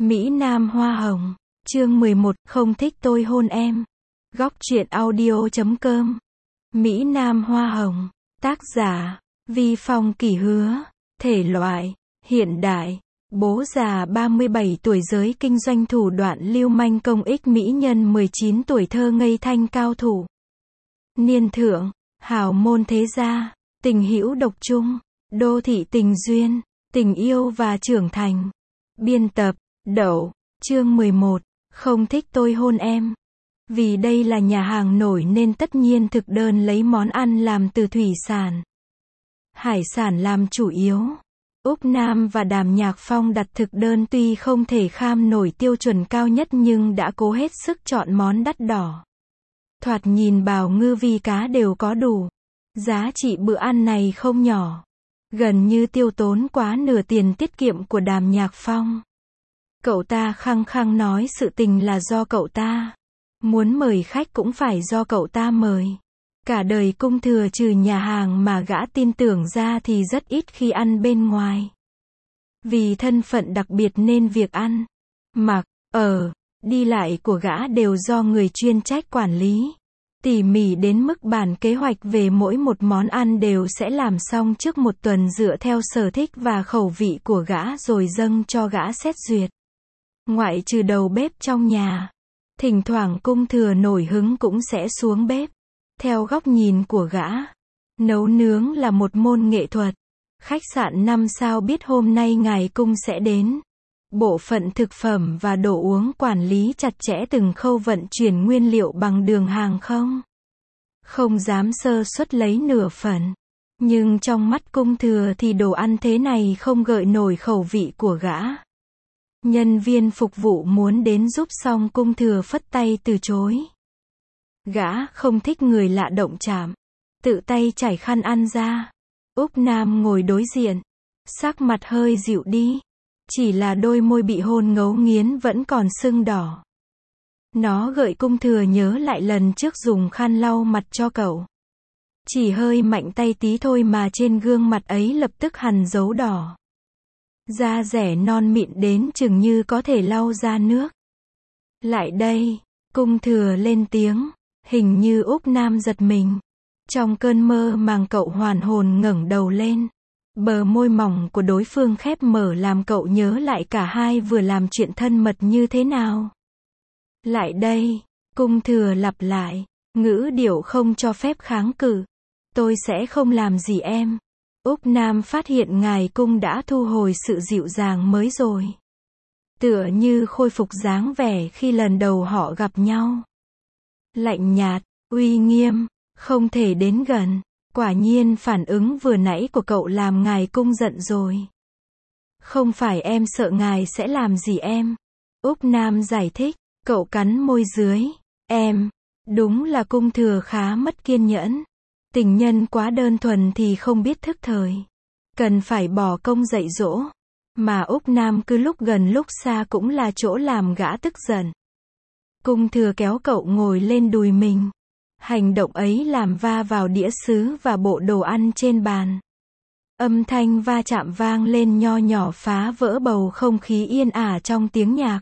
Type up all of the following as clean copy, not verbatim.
Mỹ Nam Hoa Hồng. Chương 11, không thích tôi hôn em. Góc truyện audio.com. Mỹ Nam Hoa Hồng. Tác giả, Vi Phong Kỷ Hứa. Thể loại, hiện đại. Bố già 37 tuổi giới kinh doanh thủ đoạn lưu manh công ích mỹ nhân 19 tuổi thơ ngây thanh cao thủ. Niên thượng, hào môn thế gia, tình hữu độc trung, đô thị tình duyên, tình yêu và trưởng thành. Biên tập, Đậu. Chương 11, không thích tôi hôn em. Vì đây là nhà hàng nổi nên tất nhiên thực đơn lấy món ăn làm từ thủy sản, hải sản làm chủ yếu. Úc Nam và Đàm Nhạc Phong đặt thực đơn tuy không thể kham nổi tiêu chuẩn cao nhất nhưng đã cố hết sức chọn món đắt đỏ. Thoạt nhìn bào ngư vi cá đều có đủ. Giá trị bữa ăn này không nhỏ. Gần như tiêu tốn quá nửa tiền tiết kiệm của Đàm Nhạc Phong. Cậu ta khăng khăng nói sự tình là do cậu ta. Muốn mời khách cũng phải do cậu ta mời. Cả đời cung thừa trừ nhà hàng mà gã tin tưởng ra thì rất ít khi ăn bên ngoài. Vì thân phận đặc biệt nên việc ăn, mặc, ở, đi lại của gã đều do người chuyên trách quản lý. Tỉ mỉ đến mức bản kế hoạch về mỗi một món ăn đều sẽ làm xong trước một tuần dựa theo sở thích và khẩu vị của gã rồi dâng cho gã xét duyệt. Ngoại trừ đầu bếp trong nhà, thỉnh thoảng cung thừa nổi hứng cũng sẽ xuống bếp. Theo góc nhìn của gã, nấu nướng là một môn nghệ thuật. Khách sạn 5 sao biết hôm nay ngài cung sẽ đến. Bộ phận thực phẩm và đồ uống quản lý chặt chẽ từng khâu vận chuyển nguyên liệu bằng đường hàng không. Không dám sơ suất lấy nửa phần. Nhưng trong mắt cung thừa thì đồ ăn thế này không gợi nổi khẩu vị của gã. Nhân viên phục vụ muốn đến giúp xong cung thừa phất tay từ chối. Gã không thích người lạ động chạm. Tự tay trải khăn ăn ra. Úc Nam ngồi đối diện. Sắc mặt hơi dịu đi. Chỉ là đôi môi bị hôn ngấu nghiến vẫn còn sưng đỏ. Nó gợi cung thừa nhớ lại lần trước dùng khăn lau mặt cho cậu. Chỉ hơi mạnh tay tí thôi mà trên gương mặt ấy lập tức hằn dấu đỏ. Da dẻ non mịn đến chừng như có thể lau ra nước. Lại đây, cung thừa lên tiếng. Hình như Úc Nam giật mình. Trong cơn mơ màng cậu hoàn hồn ngẩng đầu lên. Bờ môi mỏng của đối phương khép mở làm cậu nhớ lại cả hai vừa làm chuyện thân mật như thế nào. Lại đây, cung thừa lặp lại, ngữ điệu không cho phép kháng cự. Tôi sẽ không làm gì em. Úc Nam phát hiện ngài cung đã thu hồi sự dịu dàng mới rồi. Tựa như khôi phục dáng vẻ khi lần đầu họ gặp nhau. Lạnh nhạt, uy nghiêm, không thể đến gần. Quả nhiên phản ứng vừa nãy của cậu làm ngài cung giận rồi. Không phải em sợ ngài sẽ làm gì em. Úc Nam giải thích, cậu cắn môi dưới. Em, đúng là cung thừa khá mất kiên nhẫn. Tình nhân quá đơn thuần thì không biết thức thời. Cần phải bỏ công dạy dỗ. Mà Úc Nam cứ lúc gần lúc xa cũng là chỗ làm gã tức giận. Cung thừa kéo cậu ngồi lên đùi mình. Hành động ấy làm va vào đĩa sứ và bộ đồ ăn trên bàn. Âm thanh va chạm vang lên nho nhỏ phá vỡ bầu không khí yên ả trong tiếng nhạc.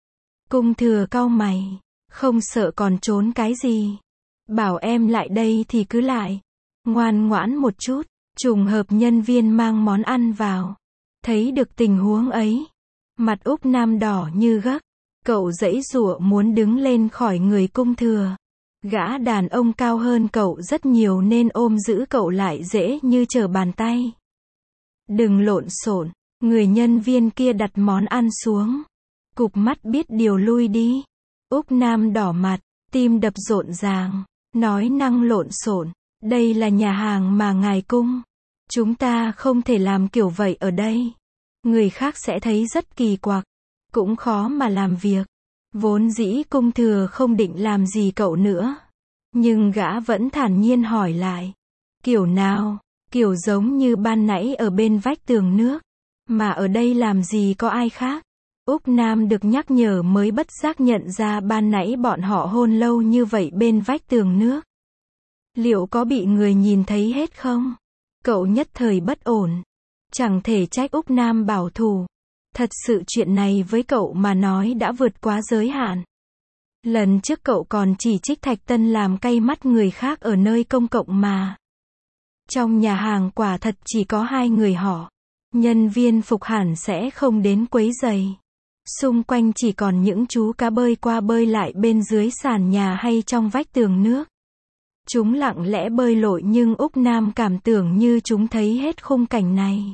Cung thừa cau mày. Không sợ còn trốn cái gì. Bảo em lại đây thì cứ lại. Ngoan ngoãn một chút. Trùng hợp nhân viên mang món ăn vào. Thấy được tình huống ấy. Mặt Úc Nam đỏ như gấc. Cậu giãy giụa muốn đứng lên khỏi người cung thừa. Gã đàn ông cao hơn cậu rất nhiều nên ôm giữ cậu lại dễ như trở bàn tay. Đừng lộn xộn. Người nhân viên kia đặt món ăn xuống. Cụp mắt biết điều lui đi. Úc Nam đỏ mặt, tim đập rộn ràng. Nói năng lộn xộn. Đây là nhà hàng mà ngài cung. Chúng ta không thể làm kiểu vậy ở đây. Người khác sẽ thấy rất kỳ quặc. Cũng khó mà làm việc. Vốn dĩ cung thừa không định làm gì cậu nữa. Nhưng gã vẫn thản nhiên hỏi lại. Kiểu nào? Kiểu giống như ban nãy ở bên vách tường nước. Mà ở đây làm gì có ai khác? Úc Nam được nhắc nhở mới bất giác nhận ra ban nãy bọn họ hôn lâu như vậy bên vách tường nước. Liệu có bị người nhìn thấy hết không? Cậu nhất thời bất ổn. Chẳng thể trách Úc Nam bảo thủ. Thật sự chuyện này với cậu mà nói đã vượt quá giới hạn. Lần trước cậu còn chỉ trích Thạch Tân làm cay mắt người khác ở nơi công cộng mà. Trong nhà hàng quả thật chỉ có 2 người họ. Nhân viên phục hẳn sẽ không đến quấy rầy. Xung quanh chỉ còn những chú cá bơi qua bơi lại bên dưới sàn nhà hay trong vách tường nước. Chúng lặng lẽ bơi lội nhưng Úc Nam cảm tưởng như chúng thấy hết khung cảnh này.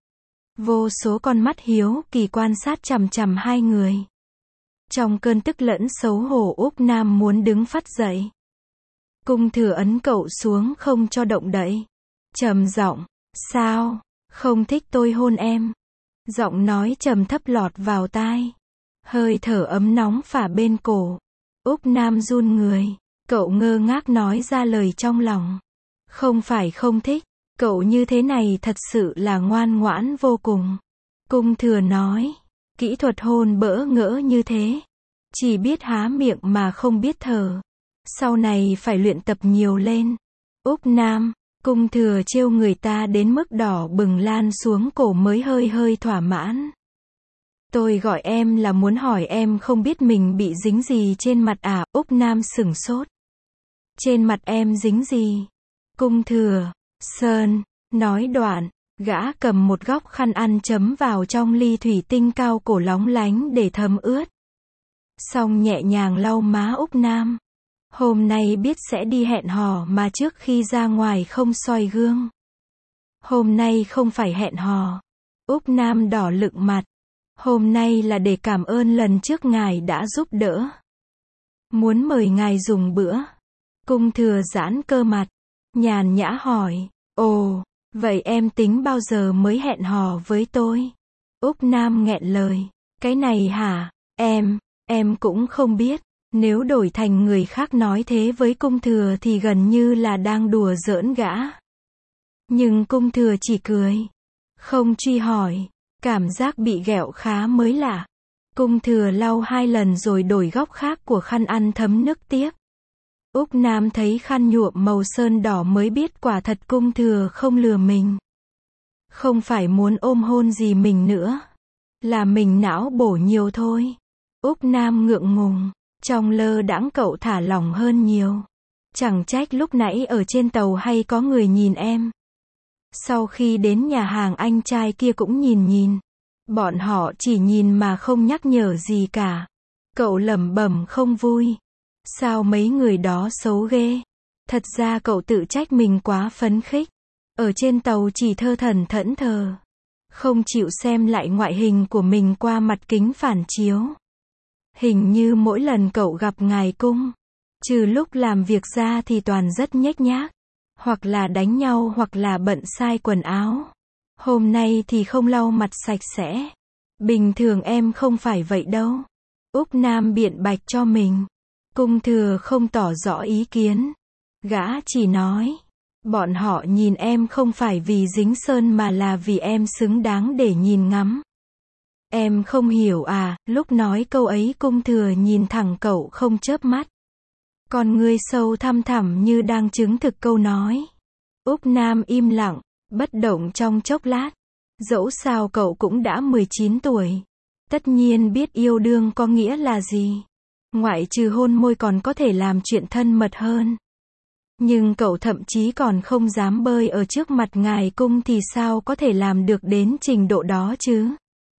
Vô số con mắt hiếu kỳ quan sát chằm chằm 2 người. Trong cơn tức lẫn xấu hổ Úc Nam muốn đứng phắt dậy. Cung Thừa ấn cậu xuống không cho động đậy. Trầm giọng, sao, không thích tôi hôn em? Giọng nói trầm thấp lọt vào tai. Hơi thở ấm nóng phả bên cổ. Úc Nam run người. Cậu ngơ ngác nói ra lời trong lòng. Không phải không thích, cậu như thế này thật sự là ngoan ngoãn vô cùng. Cung Thừa nói, kỹ thuật hôn bỡ ngỡ như thế. Chỉ biết há miệng mà không biết thở. Sau này phải luyện tập nhiều lên. Úc Nam, Cung Thừa trêu người ta đến mức đỏ bừng lan xuống cổ mới hơi hơi thỏa mãn. Tôi gọi em là muốn hỏi em không biết mình bị dính gì trên mặt à? Úc Nam sửng sốt. Trên mặt em dính gì? Cung Thừa, sơn, nói đoạn, gã cầm một góc khăn ăn chấm vào trong ly thủy tinh cao cổ lóng lánh để thấm ướt. Xong nhẹ nhàng lau má Úc Nam. Hôm nay biết sẽ đi hẹn hò mà trước khi ra ngoài không soi gương. Hôm nay không phải hẹn hò. Úc Nam đỏ lựng mặt. Hôm nay là để cảm ơn lần trước ngài đã giúp đỡ. Muốn mời ngài dùng bữa. Cung Thừa giãn cơ mặt. Nhàn nhã hỏi. Ồ, vậy em tính bao giờ mới hẹn hò với tôi? Úc Nam nghẹn lời. Cái này hả? Em cũng không biết. Nếu đổi thành người khác nói thế với Cung Thừa thì gần như là đang đùa giỡn gã. Nhưng Cung Thừa chỉ cười. Không truy hỏi. Cảm giác bị ghẹo khá mới lạ. Cung Thừa lau 2 lần rồi đổi góc khác của khăn ăn thấm nước tiếp. Úc Nam thấy khăn nhuộm màu sơn đỏ mới biết quả thật Cung Thừa không lừa mình. Không phải muốn ôm hôn gì mình nữa. Là mình não bổ nhiều thôi. Úc Nam ngượng ngùng. Trong lơ đãng cậu thả lỏng hơn nhiều. Chẳng trách lúc nãy ở trên tàu hay có người nhìn em. Sau khi đến nhà hàng anh trai kia cũng nhìn. Bọn họ chỉ nhìn mà không nhắc nhở gì cả. Cậu lẩm bẩm không vui. Sao mấy người đó xấu ghê. Thật ra cậu tự trách mình quá phấn khích. Ở trên tàu chỉ thơ thẩn thẫn thờ. Không chịu xem lại ngoại hình của mình qua mặt kính phản chiếu. Hình như mỗi lần cậu gặp ngài Cung, trừ lúc làm việc ra thì toàn rất nhếch nhác. Hoặc là đánh nhau hoặc là bận sai quần áo. Hôm nay thì không lau mặt sạch sẽ. Bình thường em không phải vậy đâu. Úc Nam biện bạch cho mình. Cung Thừa không tỏ rõ ý kiến. Gã chỉ nói. Bọn họ nhìn em không phải vì dính sơn mà là vì em xứng đáng để nhìn ngắm. Em không hiểu à? Lúc nói câu ấy Cung Thừa nhìn thẳng cậu không chớp mắt. Con ngươi sâu thăm thẳm như đang chứng thực câu nói. Úc Nam im lặng, bất động trong chốc lát. Dẫu sao cậu cũng đã 19 tuổi. Tất nhiên biết yêu đương có nghĩa là gì. Ngoại trừ hôn môi còn có thể làm chuyện thân mật hơn. Nhưng cậu thậm chí còn không dám bơi ở trước mặt ngài Cung thì sao có thể làm được đến trình độ đó chứ?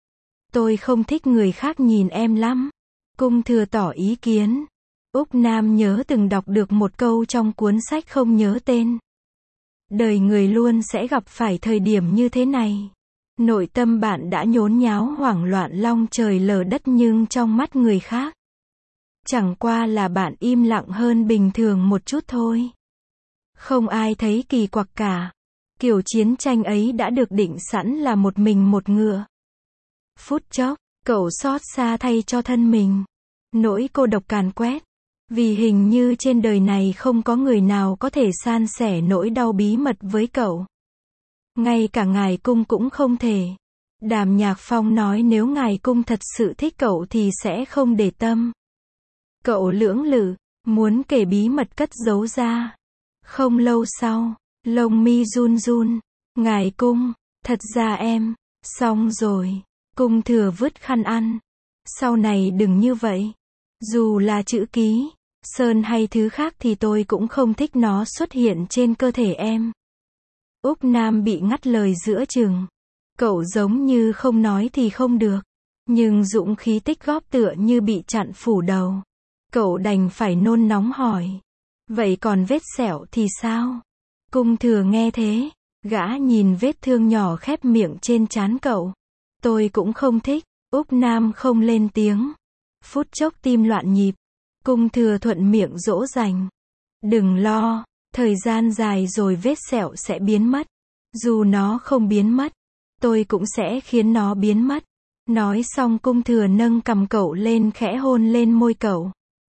Tôi không thích người khác nhìn em lắm. Cung Thừa tỏ ý kiến. Úc Nam nhớ từng đọc được một câu trong cuốn sách không nhớ tên. Đời người luôn sẽ gặp phải thời điểm như thế này. Nội tâm bạn đã nhốn nháo hoảng loạn long trời lở đất nhưng trong mắt người khác. Chẳng qua là bạn im lặng hơn bình thường một chút thôi. Không ai thấy kỳ quặc cả. Kiểu chiến tranh ấy đã được định sẵn là một mình một ngựa. Phút chốc, cậu xót xa thay cho thân mình. Nỗi cô độc càn quét. Vì hình như trên đời này không có người nào có thể san sẻ nỗi đau bí mật với cậu. Ngay cả ngài Cung cũng không thể. Đàm Nhạc Phong nói nếu ngài Cung thật sự thích cậu thì sẽ không để tâm. Cậu lưỡng lự, muốn kể bí mật cất giấu ra. Không lâu sau, lông mi run run. Ngài Cung, thật ra em, xong rồi. Cung Thừa vứt khăn ăn. Sau này đừng như vậy. Dù là chữ ký, sơn hay thứ khác thì tôi cũng không thích nó xuất hiện trên cơ thể em. Úc Nam bị ngắt lời giữa chừng. Cậu giống như không nói thì không được. Nhưng dũng khí tích góp tựa như bị chặn phủ đầu. Cậu đành phải nôn nóng hỏi. Vậy còn vết sẹo thì sao? Cung Thừa nghe thế, gã nhìn vết thương nhỏ khép miệng trên trán cậu. Tôi cũng không thích. Úc Nam không lên tiếng. Phút chốc tim loạn nhịp. Cung Thừa thuận miệng dỗ dành. Đừng lo, thời gian dài rồi vết sẹo sẽ biến mất. Dù nó không biến mất, tôi cũng sẽ khiến nó biến mất. Nói xong Cung Thừa nâng cằm cậu lên khẽ hôn lên môi cậu.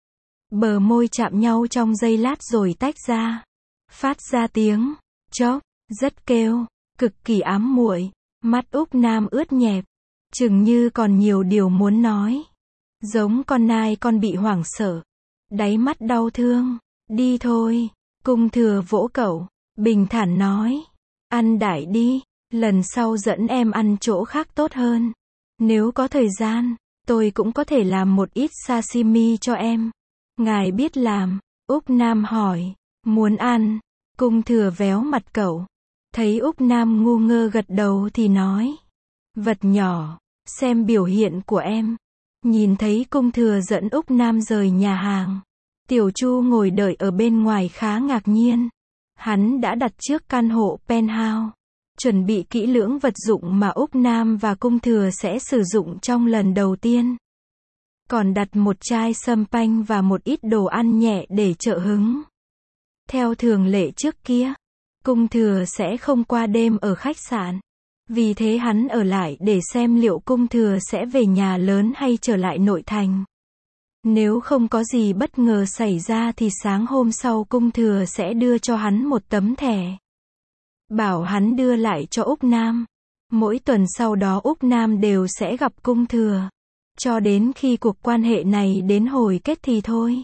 Bờ môi chạm nhau trong giây lát rồi tách ra. Phát ra tiếng chốc, rất kêu, cực kỳ ám muội. Mắt Úc Nam ướt nhẹp, chừng như còn nhiều điều muốn nói. Giống con nai con bị hoảng sợ. Đáy mắt đau thương. Đi thôi. Cung Thừa vỗ cậu, bình thản nói. Ăn đại đi, lần sau dẫn em ăn chỗ khác tốt hơn. Nếu có thời gian, tôi cũng có thể làm một ít sashimi cho em. Ngài biết làm? Úc Nam hỏi. Muốn ăn? Cung Thừa véo mặt cậu. Thấy Úc Nam ngu ngơ gật đầu thì nói. Vật nhỏ, xem biểu hiện của em. Nhìn thấy Cung Thừa dẫn Úc Nam rời nhà hàng. Tiểu Chu ngồi đợi ở bên ngoài khá ngạc nhiên. Hắn đã đặt trước căn hộ penthouse. Chuẩn bị kỹ lưỡng vật dụng mà Úc Nam và Cung Thừa sẽ sử dụng trong lần đầu tiên. Còn đặt một chai sâm panh và một ít đồ ăn nhẹ để trợ hứng. Theo thường lệ trước kia, Cung Thừa sẽ không qua đêm ở khách sạn. Vì thế hắn ở lại để xem liệu Cung Thừa sẽ về nhà lớn hay trở lại nội thành. Nếu không có gì bất ngờ xảy ra thì sáng hôm sau Cung Thừa sẽ đưa cho hắn một tấm thẻ. Bảo hắn đưa lại cho Úc Nam. Mỗi tuần sau đó Úc Nam đều sẽ gặp Cung Thừa. Cho đến khi cuộc quan hệ này đến hồi kết thì thôi.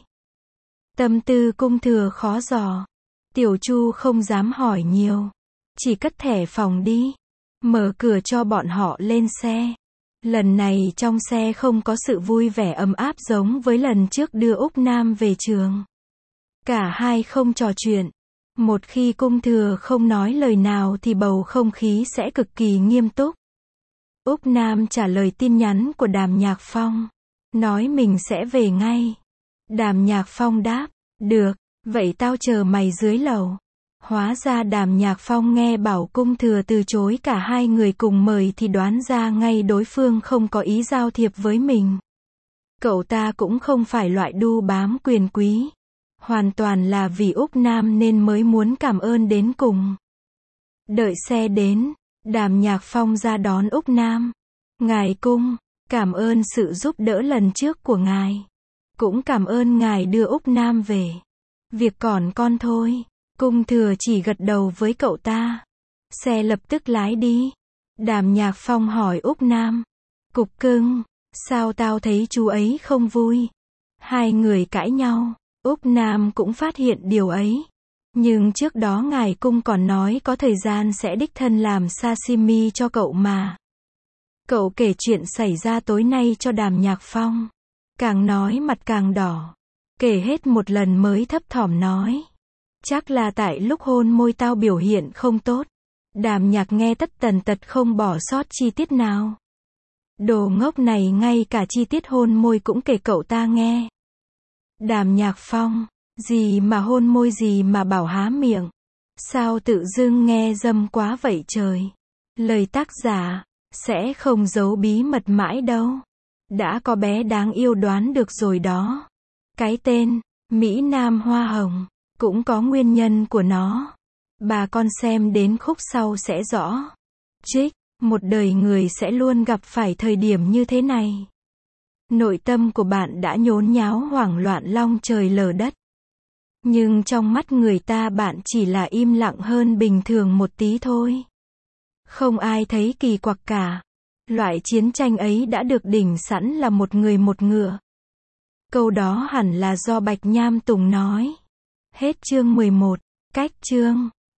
Tâm tư Cung Thừa khó dò. Tiểu Chu không dám hỏi nhiều. Chỉ cất thẻ phòng đi. Mở cửa cho bọn họ lên xe. Lần này trong xe không có sự vui vẻ ấm áp giống với lần trước đưa Úc Nam về trường. Cả hai không trò chuyện. Một khi Cung Thừa không nói lời nào thì bầu không khí sẽ cực kỳ nghiêm túc. Úc Nam trả lời tin nhắn của Đàm Nhạc Phong. Nói mình sẽ về ngay. Đàm Nhạc Phong đáp. Được, vậy tao chờ mày dưới lầu. Hóa ra Đàm Nhạc Phong nghe bảo Cung Thừa từ chối cả hai người cùng mời thì đoán ra ngay đối phương không có ý giao thiệp với mình. Cậu ta cũng không phải loại đu bám quyền quý. Hoàn toàn là vì Úc Nam nên mới muốn cảm ơn đến cùng. Đợi xe đến, Đàm Nhạc Phong ra đón Úc Nam. Ngài Cung, cảm ơn sự giúp đỡ lần trước của ngài. Cũng cảm ơn ngài đưa Úc Nam về. Việc còn con thôi. Cung Thừa chỉ gật đầu với cậu ta. Xe lập tức lái đi. Đàm Nhạc Phong hỏi Úc Nam. Cục cưng, sao tao thấy chú ấy không vui? Hai người cãi nhau. Úc Nam cũng phát hiện điều ấy. Nhưng trước đó ngài Cung còn nói có thời gian sẽ đích thân làm sashimi cho cậu mà. Cậu kể chuyện xảy ra tối nay cho Đàm Nhạc Phong. Càng nói mặt càng đỏ. Kể hết một lần mới thấp thỏm nói. Chắc là tại lúc hôn môi tao biểu hiện không tốt. Đàm Nhạc nghe tất tần tật không bỏ sót chi tiết nào. Đồ ngốc này ngay cả chi tiết hôn môi cũng kể cậu ta nghe. Đàm Nhạc Phong, gì mà hôn môi gì mà bảo há miệng. Sao tự dưng nghe dâm quá vậy trời. Lời tác giả, sẽ không giấu bí mật mãi đâu. Đã có bé đáng yêu đoán được rồi đó. Cái tên, Mỹ Nam Hoa Hồng, cũng có nguyên nhân của nó. Bà con xem đến khúc sau sẽ rõ. Trích, một đời người sẽ luôn gặp phải thời điểm như thế này. Nội tâm của bạn đã nhốn nháo hoảng loạn long trời lở đất. Nhưng trong mắt người ta bạn chỉ là im lặng hơn bình thường một tí thôi. Không ai thấy kỳ quặc cả. Loại chiến tranh ấy đã được đỉnh sẵn là một người một ngựa. Câu đó hẳn là do Bạch Nham Tùng nói. Hết chương 11. Cách chương